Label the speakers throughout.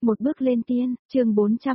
Speaker 1: Một bước lên tiên, chương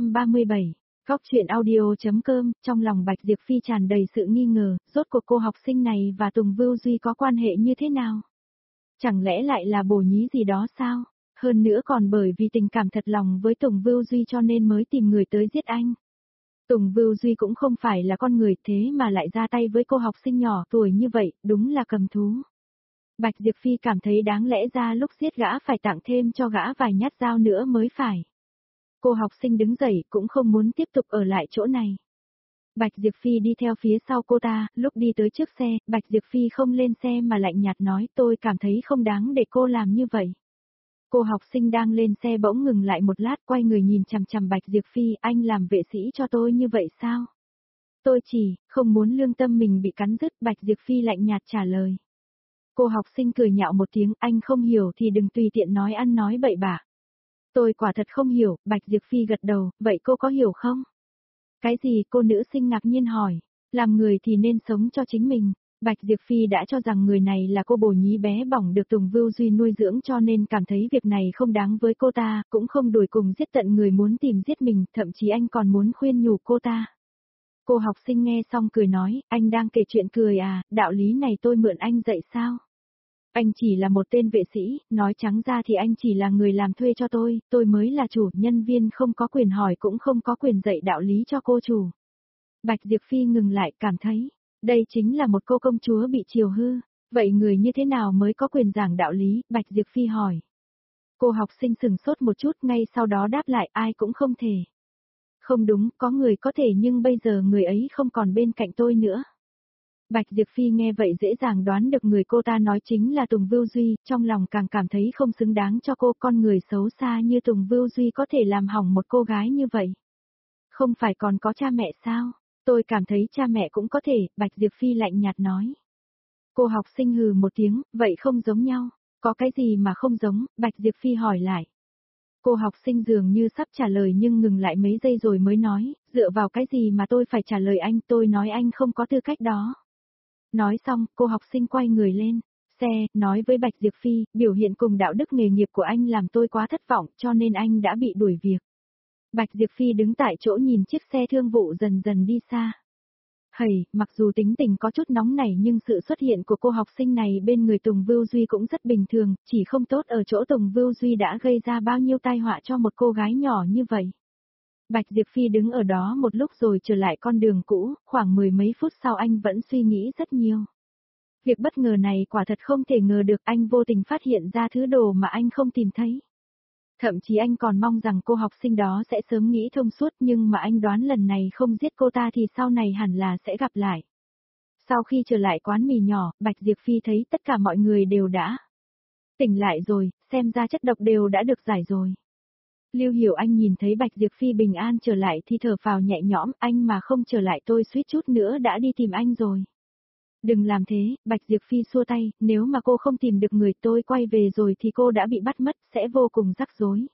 Speaker 1: 437. Góc truyện audio.com, trong lòng Bạch Diệp Phi tràn đầy sự nghi ngờ, rốt cuộc cô học sinh này và Tùng Vưu Duy có quan hệ như thế nào? Chẳng lẽ lại là bồ nhí gì đó sao? Hơn nữa còn bởi vì tình cảm thật lòng với Tùng Vưu Duy cho nên mới tìm người tới giết anh. Tùng Vưu Duy cũng không phải là con người thế mà lại ra tay với cô học sinh nhỏ tuổi như vậy, đúng là cầm thú. Bạch Diệp Phi cảm thấy đáng lẽ ra lúc giết gã phải tặng thêm cho gã vài nhát dao nữa mới phải. Cô học sinh đứng dậy cũng không muốn tiếp tục ở lại chỗ này. Bạch Diệp Phi đi theo phía sau cô ta, lúc đi tới trước xe, Bạch Diệp Phi không lên xe mà lạnh nhạt nói tôi cảm thấy không đáng để cô làm như vậy. Cô học sinh đang lên xe bỗng ngừng lại một lát quay người nhìn chằm chằm Bạch Diệp Phi, anh làm vệ sĩ cho tôi như vậy sao? Tôi chỉ, không muốn lương tâm mình bị cắn rứt, Bạch Diệp Phi lạnh nhạt trả lời. Cô học sinh cười nhạo một tiếng, anh không hiểu thì đừng tùy tiện nói ăn nói bậy bạ. Tôi quả thật không hiểu, Bạch Diệp Phi gật đầu, vậy cô có hiểu không? Cái gì cô nữ sinh ngạc nhiên hỏi, làm người thì nên sống cho chính mình. Bạch Diệp Phi đã cho rằng người này là cô bồ nhí bé bỏng được Tùng Vưu Duy nuôi dưỡng cho nên cảm thấy việc này không đáng với cô ta, cũng không đuổi cùng giết tận người muốn tìm giết mình, thậm chí anh còn muốn khuyên nhủ cô ta. Cô học sinh nghe xong cười nói, anh đang kể chuyện cười à, đạo lý này tôi mượn anh dạy sao? Anh chỉ là một tên vệ sĩ, nói trắng ra thì anh chỉ là người làm thuê cho tôi mới là chủ, nhân viên không có quyền hỏi cũng không có quyền dạy đạo lý cho cô chủ. Bạch Diệp Phi ngừng lại cảm thấy, đây chính là một cô công chúa bị chiều hư, vậy người như thế nào mới có quyền giảng đạo lý, Bạch Diệp Phi hỏi. Cô học sinh sừng sốt một chút ngay sau đó đáp lại ai cũng không thể. Không đúng, có người có thể nhưng bây giờ người ấy không còn bên cạnh tôi nữa. Bạch Diệp Phi nghe vậy dễ dàng đoán được người cô ta nói chính là Tùng Vưu Duy, trong lòng càng cảm thấy không xứng đáng cho cô, con người xấu xa như Tùng Vưu Duy có thể làm hỏng một cô gái như vậy. Không phải còn có cha mẹ sao? Tôi cảm thấy cha mẹ cũng có thể, Bạch Diệp Phi lạnh nhạt nói. Cô học sinh hừ một tiếng, vậy không giống nhau, có cái gì mà không giống, Bạch Diệp Phi hỏi lại. Cô học sinh dường như sắp trả lời nhưng ngừng lại mấy giây rồi mới nói, dựa vào cái gì mà tôi phải trả lời anh, tôi nói anh không có tư cách đó. Nói xong, cô học sinh quay người lên, xe, nói với Bạch Diệp Phi, biểu hiện cùng đạo đức nghề nghiệp của anh làm tôi quá thất vọng cho nên anh đã bị đuổi việc. Bạch Diệp Phi đứng tại chỗ nhìn chiếc xe thương vụ dần dần đi xa. Hầy, mặc dù tính tình có chút nóng nảy nhưng sự xuất hiện của cô học sinh này bên người Tùng Vưu Duy cũng rất bình thường, chỉ không tốt ở chỗ Tùng Vưu Duy đã gây ra bao nhiêu tai họa cho một cô gái nhỏ như vậy. Bạch Diệp Phi đứng ở đó một lúc rồi trở lại con đường cũ, khoảng mười mấy phút sau anh vẫn suy nghĩ rất nhiều. Việc bất ngờ này quả thật không thể ngờ được, anh vô tình phát hiện ra thứ đồ mà anh không tìm thấy. Thậm chí anh còn mong rằng cô học sinh đó sẽ sớm nghĩ thông suốt nhưng mà anh đoán lần này không giết cô ta thì sau này hẳn là sẽ gặp lại. Sau khi trở lại quán mì nhỏ, Bạch Diệp Phi thấy tất cả mọi người đều đã tỉnh lại rồi, xem ra chất độc đều đã được giải rồi. Lưu Hiểu Anh nhìn thấy Bạch Diệp Phi bình an trở lại thì thở phào nhẹ nhõm, anh mà không trở lại tôi suýt chút nữa đã đi tìm anh rồi. Đừng làm thế, Bạch Diệp Phi xua tay, nếu mà cô không tìm được người tôi quay về rồi thì cô đã bị bắt mất, sẽ vô cùng rắc rối.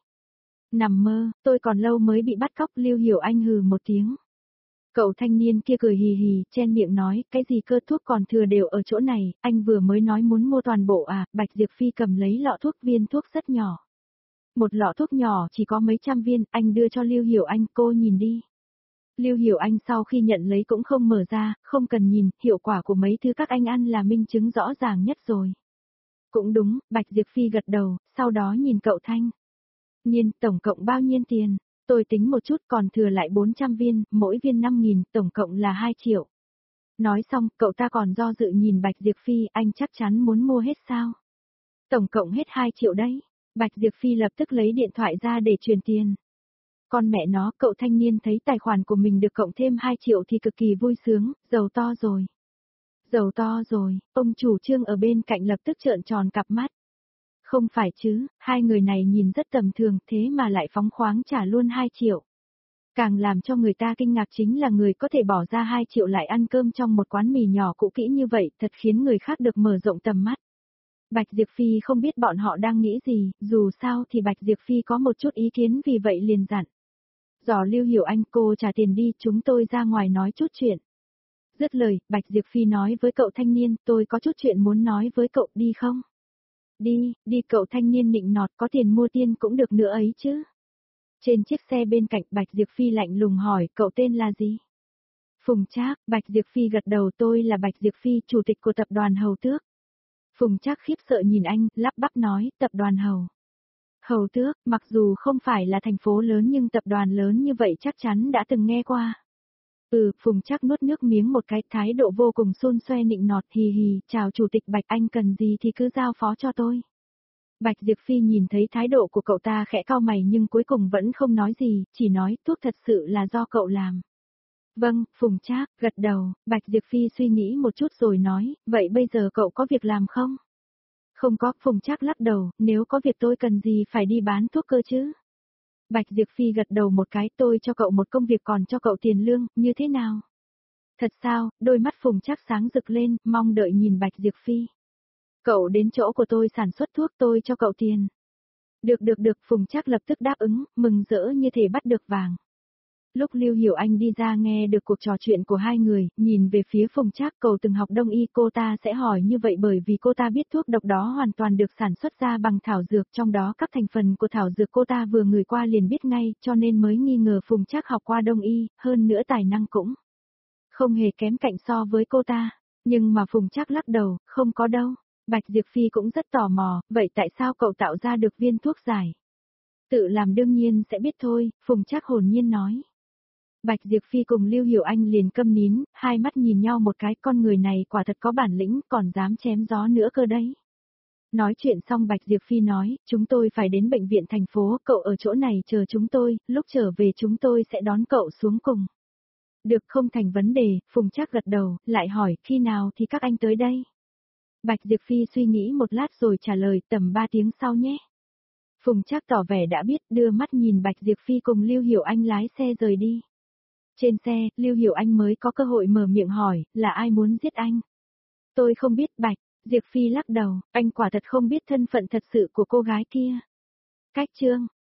Speaker 1: Nằm mơ, tôi còn lâu mới bị bắt cóc, Lưu Hiểu Anh hừ một tiếng. Cậu thanh niên kia cười hì hì, chen miệng nói, cái gì cơ thuốc còn thừa đều ở chỗ này, anh vừa mới nói muốn mua toàn bộ à, Bạch Diệp Phi cầm lấy lọ thuốc viên thuốc rất nhỏ. Một lọ thuốc nhỏ chỉ có mấy trăm viên, anh đưa cho Lưu Hiểu Anh, cô nhìn đi. Lưu Hiểu Anh sau khi nhận lấy cũng không mở ra, không cần nhìn, hiệu quả của mấy thứ các anh ăn là minh chứng rõ ràng nhất rồi. Cũng đúng, Bạch Diệp Phi gật đầu, sau đó nhìn cậu thanh niên, tổng cộng bao nhiêu tiền? Tôi tính một chút còn thừa lại 400 viên, mỗi viên 5.000, tổng cộng là 2 triệu. Nói xong, cậu ta còn do dự nhìn Bạch Diệp Phi, anh chắc chắn muốn mua hết sao? Tổng cộng hết 2 triệu đấy. Bạch Diệp Phi lập tức lấy điện thoại ra để truyền tiền. Con mẹ nó, cậu thanh niên thấy tài khoản của mình được cộng thêm 2 triệu thì cực kỳ vui sướng, giàu to rồi. Giàu to rồi, ông chủ Trương ở bên cạnh lập tức trợn tròn cặp mắt. Không phải chứ, hai người này nhìn rất tầm thường thế mà lại phóng khoáng trả luôn 2 triệu. Càng làm cho người ta kinh ngạc chính là người có thể bỏ ra 2 triệu lại ăn cơm trong một quán mì nhỏ cũ kỹ như vậy, thật khiến người khác được mở rộng tầm mắt. Bạch Diệp Phi không biết bọn họ đang nghĩ gì, dù sao thì Bạch Diệp Phi có một chút ý kiến vì vậy liền dặn. Dò Lưu Hiểu Anh, cô trả tiền đi, chúng tôi ra ngoài nói chút chuyện. Dứt lời, Bạch Diệp Phi nói với cậu thanh niên, tôi có chút chuyện muốn nói với cậu, đi không? Đi, đi, cậu thanh niên nịnh nọt, có tiền mua tiên cũng được nữa ấy chứ. Trên chiếc xe bên cạnh Bạch Diệp Phi lạnh lùng hỏi cậu tên là gì? Phùng Trác, Bạch Diệp Phi gật đầu tôi là Bạch Diệp Phi, chủ tịch của tập đoàn Hầu Tước. Phùng Trác khiếp sợ nhìn anh, lắp bắp nói, tập đoàn Hầu. Hầu Tước, mặc dù không phải là thành phố lớn nhưng tập đoàn lớn như vậy chắc chắn đã từng nghe qua. Phùng Trác nuốt nước miếng một cái, thái độ vô cùng xôn xoe nịnh nọt, hì hì, chào chủ tịch Bạch, anh cần gì thì cứ giao phó cho tôi. Bạch Diệp Phi nhìn thấy thái độ của cậu ta khẽ cau mày nhưng cuối cùng vẫn không nói gì, chỉ nói thuốc thật sự là do cậu làm. Vâng, Phùng Trác, gật đầu, Bạch Diệp Phi suy nghĩ một chút rồi nói, vậy bây giờ cậu có việc làm không? Không có, Phùng Trác lắc đầu, nếu có việc tôi cần gì phải đi bán thuốc cơ chứ? Bạch Diệp Phi gật đầu một cái, tôi cho cậu một công việc còn cho cậu tiền lương, như thế nào? Thật sao, đôi mắt Phùng Trác sáng rực lên, mong đợi nhìn Bạch Diệp Phi. Cậu đến chỗ của tôi sản xuất thuốc tôi cho cậu tiền. Được, Phùng Trác lập tức đáp ứng, mừng rỡ như thể bắt được vàng. Lúc Lưu Hiểu Anh đi ra nghe được cuộc trò chuyện của hai người, nhìn về phía Phùng Trác, cậu từng học đông y, cô ta sẽ hỏi như vậy bởi vì cô ta biết thuốc độc đó hoàn toàn được sản xuất ra bằng thảo dược, trong đó các thành phần của thảo dược cô ta vừa ngửi qua liền biết ngay, cho nên mới nghi ngờ Phùng Trác học qua đông y, hơn nữa tài năng cũng không hề kém cạnh so với cô ta. Nhưng mà Phùng Trác lắc đầu, không có đâu. Bạch Diệp Phi cũng rất tò mò, vậy tại sao cậu tạo ra được viên thuốc giải? Tự làm đương nhiên sẽ biết thôi, Phùng Trác hồn nhiên nói. Bạch Diệp Phi cùng Lưu Hiểu Anh liền câm nín, hai mắt nhìn nhau một cái, con người này quả thật có bản lĩnh, còn dám chém gió nữa cơ đấy. Nói chuyện xong Bạch Diệp Phi nói, chúng tôi phải đến bệnh viện thành phố, cậu ở chỗ này chờ chúng tôi, lúc trở về chúng tôi sẽ đón cậu xuống cùng. Được, không thành vấn đề, Phùng Trác gật đầu, lại hỏi, khi nào thì các anh tới đây? Bạch Diệp Phi suy nghĩ một lát rồi trả lời, tầm 3 tiếng sau nhé. Phùng Trác tỏ vẻ đã biết, đưa mắt nhìn Bạch Diệp Phi cùng Lưu Hiểu Anh lái xe rời đi. Trên xe, Lưu Hiểu Anh mới có cơ hội mở miệng hỏi, là ai muốn giết anh? Tôi không biết. Bạch Diệp Phi lắc đầu, anh quả thật không biết thân phận thật sự của cô gái kia. Cách chương